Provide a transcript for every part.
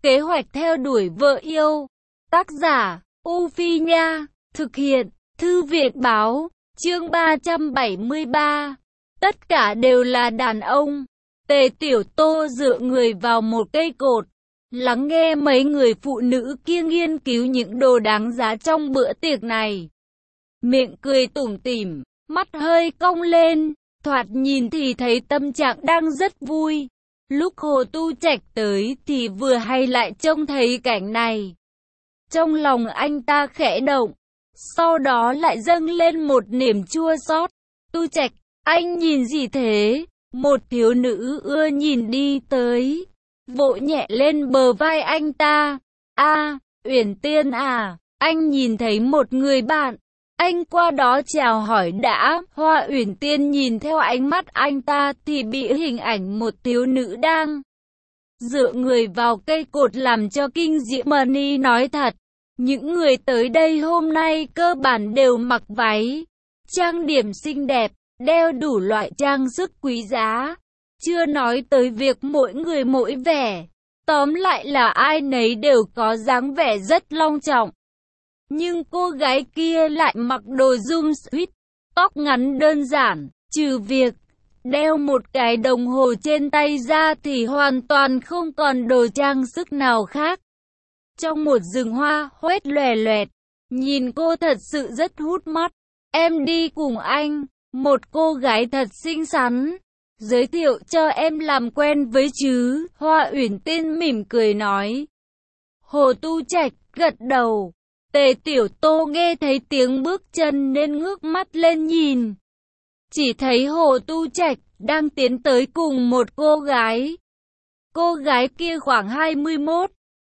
Kế hoạch theo đuổi vợ yêu. Tác giả, U Phi Nha. Thực hiện, Thư viện Báo. Chương 373. Tất cả đều là đàn ông. Tề Tiểu Tô dựa người vào một cây cột, lắng nghe mấy người phụ nữ kia nghiên cứu những đồ đáng giá trong bữa tiệc này. Miệng cười tủm tỉm, mắt hơi cong lên, thoạt nhìn thì thấy tâm trạng đang rất vui. Lúc Hồ Tu Trạch tới thì vừa hay lại trông thấy cảnh này. Trong lòng anh ta khẽ động, sau đó lại dâng lên một niềm chua xót. Tu Trạch, anh nhìn gì thế? Một thiếu nữ ưa nhìn đi tới, vỗ nhẹ lên bờ vai anh ta. A, Uyển Tiên à, anh nhìn thấy một người bạn. Anh qua đó chào hỏi đã. Hoa Uyển Tiên nhìn theo ánh mắt anh ta thì bị hình ảnh một thiếu nữ đang dựa người vào cây cột làm cho kinh diễm. Mani nói thật, những người tới đây hôm nay cơ bản đều mặc váy, trang điểm xinh đẹp, đeo đủ loại trang sức quý giá. Chưa nói tới việc mỗi người mỗi vẻ. Tóm lại là ai nấy đều có dáng vẻ rất long trọng. Nhưng cô gái kia lại mặc đồ zoom suit, tóc ngắn đơn giản, trừ việc đeo một cái đồng hồ trên tay ra thì hoàn toàn không còn đồ trang sức nào khác. Trong một rừng hoa hoét loè loẹt, nhìn cô thật sự rất hút mắt. Em đi cùng anh, một cô gái thật xinh xắn, giới thiệu cho em làm quen với chứ. Hoa Uyển Tiên mỉm cười nói. Hồ Tu Trạch gật đầu. Tề Tiểu Tô nghe thấy tiếng bước chân nên ngước mắt lên nhìn. Chỉ thấy Hồ Tu Trạch đang tiến tới cùng một cô gái. Cô gái kia khoảng 21,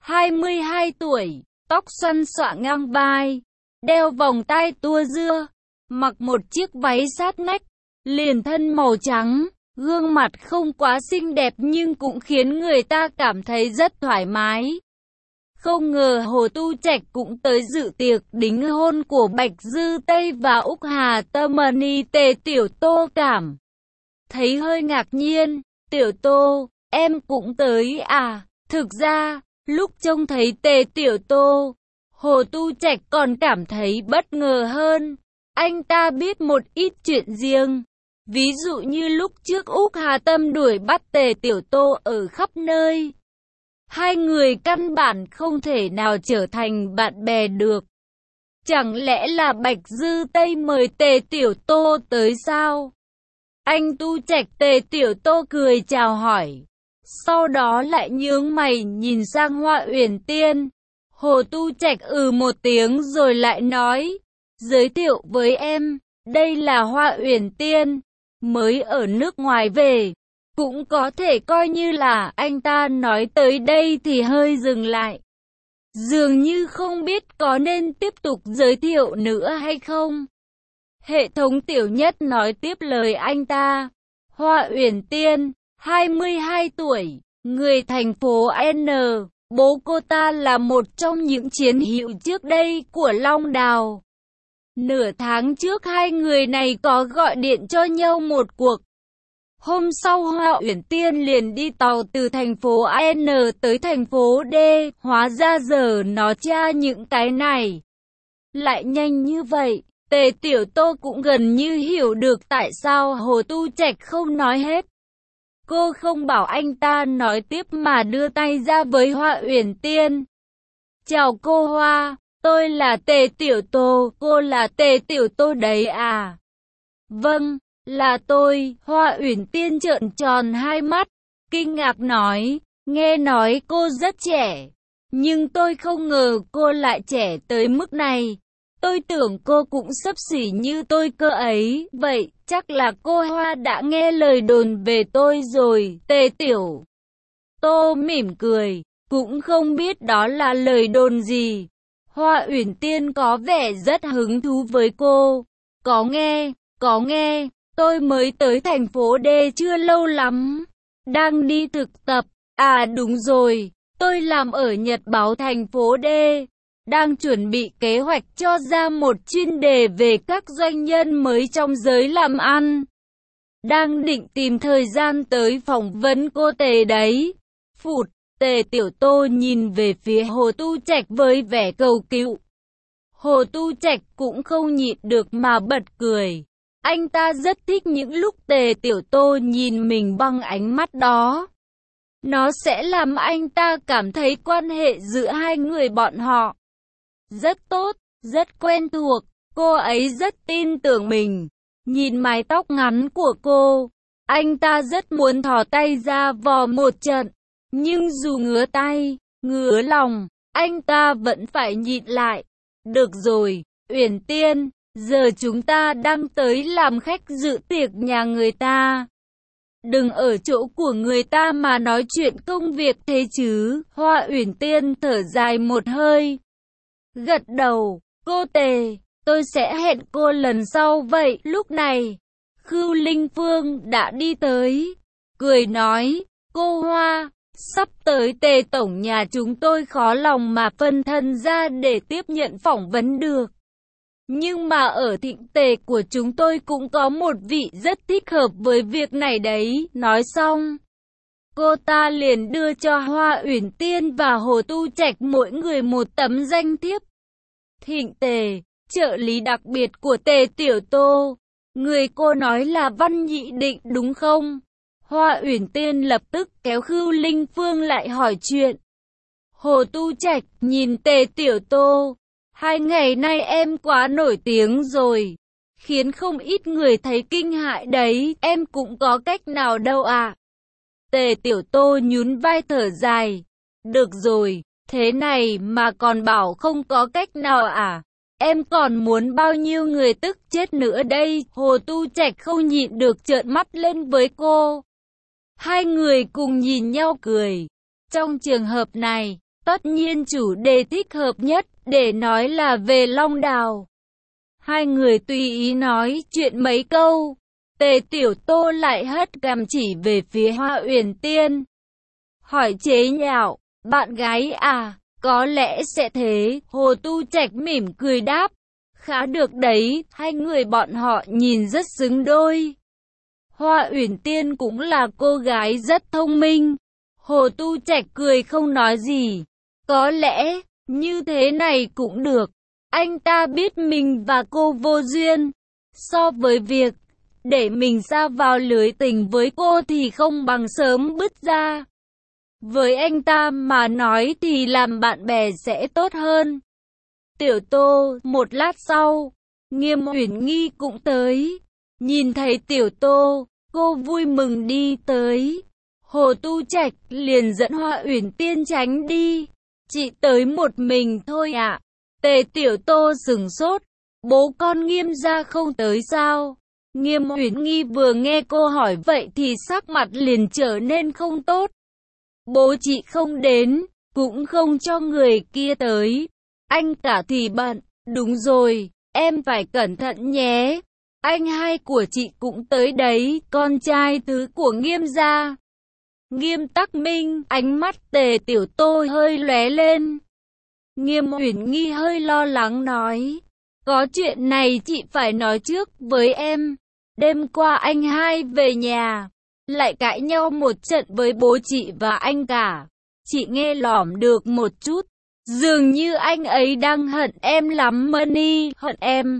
22 tuổi, tóc xoăn xõa ngang vai, đeo vòng tai tua dưa, mặc một chiếc váy sát nách, liền thân màu trắng, gương mặt không quá xinh đẹp nhưng cũng khiến người ta cảm thấy rất thoải mái. Không ngờ Hồ Tu Trạch cũng tới dự tiệc đính hôn của Bạch Dư Tây và Úc Hà Tâm. Mani Tề Tiểu Tô cảm thấy hơi ngạc nhiên. Tiểu Tô, em cũng tới à? Thực ra, lúc trông thấy Tề Tiểu Tô, Hồ Tu Trạch còn cảm thấy bất ngờ hơn. Anh ta biết một ít chuyện riêng. Ví dụ như lúc trước Úc Hà Tâm đuổi bắt Tề Tiểu Tô ở khắp nơi. Hai người căn bản không thể nào trở thành bạn bè được. Chẳng lẽ là Bạch Dư Tây mời Tề Tiểu Tô tới sao? Anh Tu Trạch. Tề Tiểu Tô cười chào hỏi, sau đó lại nhướng mày nhìn sang Hoa Uyển Tiên. Hồ Tu Trạch một tiếng rồi lại nói, giới thiệu với em, đây là Hoa Uyển Tiên, mới ở nước ngoài về. Cũng có thể coi như là. Anh ta nói tới đây thì hơi dừng lại, dường như không biết có nên tiếp tục giới thiệu nữa hay không. Hệ thống Tiểu Nhất nói tiếp lời anh ta. Hoa Uyển Tiên, 22 tuổi, người thành phố N. Bố cô ta là một trong những chiến hữu trước đây của Long Đào. Nửa tháng trước hai người này có gọi điện cho nhau một cuộc. Hôm sau Hoa Uyển Tiên liền đi tàu từ thành phố N tới thành phố D. Hóa ra giờ nó tra những cái này lại nhanh như vậy. Tề Tiểu Tô cũng gần như hiểu được tại sao Hồ Tu Trạch không nói hết. Cô không bảo anh ta nói tiếp mà đưa tay ra với Hoa Uyển Tiên. Chào cô Hoa, tôi là Tề Tiểu Tô, cô là Tề Tiểu Tô đấy à? Vâng, là tôi. Hoa Uyển Tiên trợn tròn hai mắt, kinh ngạc nói, nghe nói cô rất trẻ, nhưng tôi không ngờ cô lại trẻ tới mức này. Tôi tưởng cô cũng xấp xỉ như tôi cơ ấy. Vậy chắc là cô Hoa đã nghe lời đồn về tôi rồi. Tề Tiểu Tô mỉm cười, cũng không biết đó là lời đồn gì. Hoa Uyển Tiên có vẻ rất hứng thú với cô. Có nghe, tôi mới tới thành phố D chưa lâu lắm, đang đi thực tập. À đúng rồi, tôi làm ở Nhật báo thành phố D, đang chuẩn bị kế hoạch cho ra một chuyên đề về các doanh nhân mới trong giới làm ăn. Đang định tìm thời gian tới phỏng vấn cô Tề đấy. Phụt, Tề Tiểu Tô nhìn về phía Hồ Tu Trạch với vẻ cầu cứu. Hồ Tu Trạch cũng không nhịn được mà bật cười. Anh ta rất thích những lúc Tề Tiểu Tô nhìn mình bằng ánh mắt đó. Nó sẽ làm anh ta cảm thấy quan hệ giữa hai người bọn họ rất tốt, rất quen thuộc. Cô ấy rất tin tưởng mình. Nhìn mái tóc ngắn của cô, anh ta rất muốn thò tay ra vò một trận. Nhưng dù ngứa tay, ngứa lòng, anh ta vẫn phải nhịn lại. Được rồi, Uyển Tiên, giờ chúng ta đang tới làm khách dự tiệc nhà người ta. Đừng ở chỗ của người ta mà nói chuyện công việc thế chứ. Hoa Uyển Tiên thở dài một hơi. Gật đầu, cô Tề, tôi sẽ hẹn cô lần sau vậy. Lúc này, Khưu Linh Phương đã đi tới, cười nói, cô Hoa, sắp tới Tề tổng nhà chúng tôi khó lòng mà phân thân ra để tiếp nhận phỏng vấn được. Nhưng mà ở Thịnh Tề của chúng tôi cũng có một vị rất thích hợp với việc này đấy. Nói xong, cô ta liền đưa cho Hoa Uyển Tiên và Hồ Tu Trạch mỗi người một tấm danh thiếp. Thịnh Tề, trợ lý đặc biệt của Tề Tiểu Tô. Người cô nói là Văn Nhị Định đúng không? Hoa Uyển Tiên lập tức kéo Khưu Linh Phương lại hỏi chuyện. Hồ Tu Trạch nhìn Tề Tiểu Tô. 2 ngày nay em quá nổi tiếng rồi, khiến không ít người thấy kinh hãi đấy, em cũng có cách nào đâu ạ. Tề Tiểu Tô nhún vai thở dài. Được rồi, thế này mà còn bảo không có cách nào à? Em còn muốn bao nhiêu người tức chết nữa đây? Hồ Tu Trạch không nhịn được trợn mắt lên với cô. Hai người cùng nhìn nhau cười. Trong trường hợp này, tất nhiên chủ đề thích hợp nhất để nói là về Long Đào. Hai người tùy ý nói chuyện mấy câu. Tề Tiểu Tô lại hất cằm chỉ về phía Hoa Uyển Tiên. Hỏi chế nhạo, bạn gái à? Có lẽ sẽ thế. Hồ Tu Trạch mỉm cười đáp. Khá được đấy, hai người bọn họ nhìn rất xứng đôi. Hoa Uyển Tiên cũng là cô gái rất thông minh. Hồ Tu Trạch cười không nói gì. Có lẽ, như thế này cũng được. Anh ta biết mình và cô vô duyên. So với việc, để mình sa vào lưới tình với cô thì không bằng sớm bứt ra. Với anh ta mà nói thì làm bạn bè sẽ tốt hơn. Tiểu Tô, một lát sau, Nghiêm Uyển Nghi cũng tới. Nhìn thấy Tiểu Tô, cô vui mừng đi tới. Hồ Tu Trạch liền dẫn Hoa Uyển Tiên tránh đi. Chị tới một mình thôi ạ. Tề Tiểu Tô sửng sốt. Bố con Nghiêm gia không tới sao? Nghiêm Uyển Nghi vừa nghe cô hỏi vậy thì sắc mặt liền trở nên không tốt. Bố chị không đến, cũng không cho người kia tới. Anh cả thì bận. Đúng rồi, em phải cẩn thận nhé. Anh hai của chị cũng tới đấy, con trai thứ của Nghiêm gia. Nghiêm Tắc Minh, ánh mắt Tề Tiểu Tô hơi lóe lên. Nghiêm Uyển Nghi hơi lo lắng nói. Có chuyện này chị phải nói trước với em. Đêm qua anh hai về nhà, lại cãi nhau một trận với bố chị và anh cả. Chị nghe lỏm được một chút. Dường như anh ấy đang hận em lắm Money, hận em.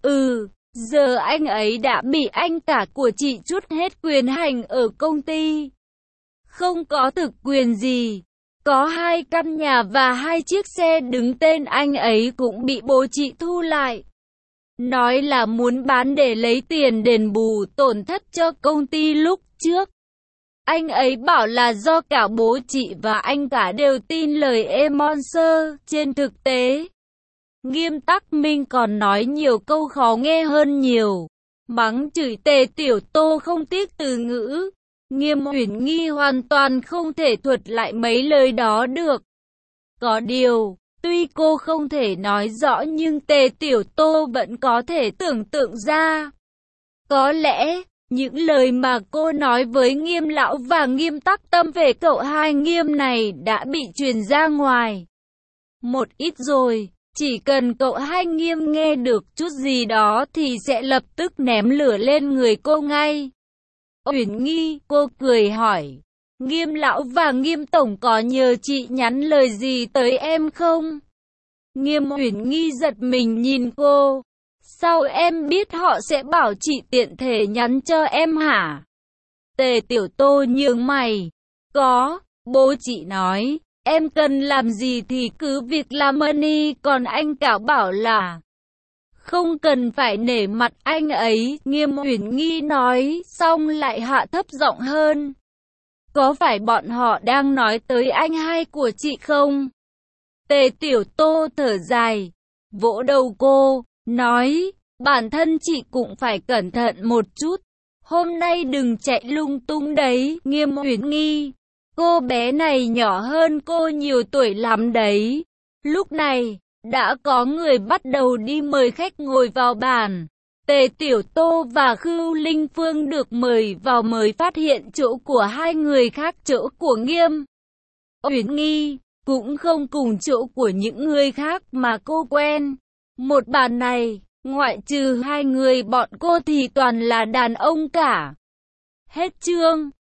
Giờ anh ấy đã bị anh cả của chị trút hết quyền hành ở công ty. Không có thực quyền gì. Có 2 căn nhà và 2 chiếc xe đứng tên anh ấy cũng bị bố chị thu lại. Nói là muốn bán để lấy tiền đền bù tổn thất cho công ty lúc trước. Anh ấy bảo là do cả bố chị và anh cả đều tin lời Emonser. Trên thực tế, Nghiêm Tắc Minh còn nói nhiều câu khó nghe hơn nhiều. Mắng chửi Tề Tiểu Tô không tiếc từ ngữ. Nghiêm Uyển Nghi hoàn toàn không thể thuật lại mấy lời đó được. Có điều, tuy cô không thể nói rõ nhưng Tề Tiểu Tô vẫn có thể tưởng tượng ra. Có lẽ, những lời mà cô nói với Nghiêm Lão và Nghiêm Tắc Tâm về cậu hai Nghiêm này đã bị truyền ra ngoài. Một ít rồi, chỉ cần cậu hai Nghiêm nghe được chút gì đó thì sẽ lập tức ném lửa lên người cô ngay. Uyển Nghi, cô cười hỏi. Nghiêm lão và Nghiêm tổng có nhờ chị nhắn lời gì tới em không? Nghiêm Uyển Nghi giật mình nhìn cô. Sao em biết họ sẽ bảo chị tiện thể nhắn cho em hả? Tề Tiểu Tô nhướng mày. Có, bố chị nói, em cần làm gì thì cứ việc làm ơn, còn anh Cảo bảo là không cần phải nể mặt anh ấy. Nghiêm Uyển Nghi nói, xong lại hạ thấp giọng hơn. Có phải bọn họ đang nói tới anh hai của chị không? Tề Tiểu Tô thở dài, vỗ đầu cô, nói, bản thân chị cũng phải cẩn thận một chút. Hôm nay đừng chạy lung tung đấy. Nghiêm Uyển Nghi, cô bé này nhỏ hơn cô nhiều tuổi lắm đấy. Lúc này, đã có người bắt đầu đi mời khách ngồi vào bàn. Tề Tiểu Tô và Khưu Linh Phương được mời vào mới phát hiện chỗ của hai người khác chỗ của Nghiêm Uyển Nghi cũng không cùng chỗ của những người khác mà cô quen. Một bàn này, ngoại trừ hai người bọn cô thì toàn là đàn ông cả. Hết chương.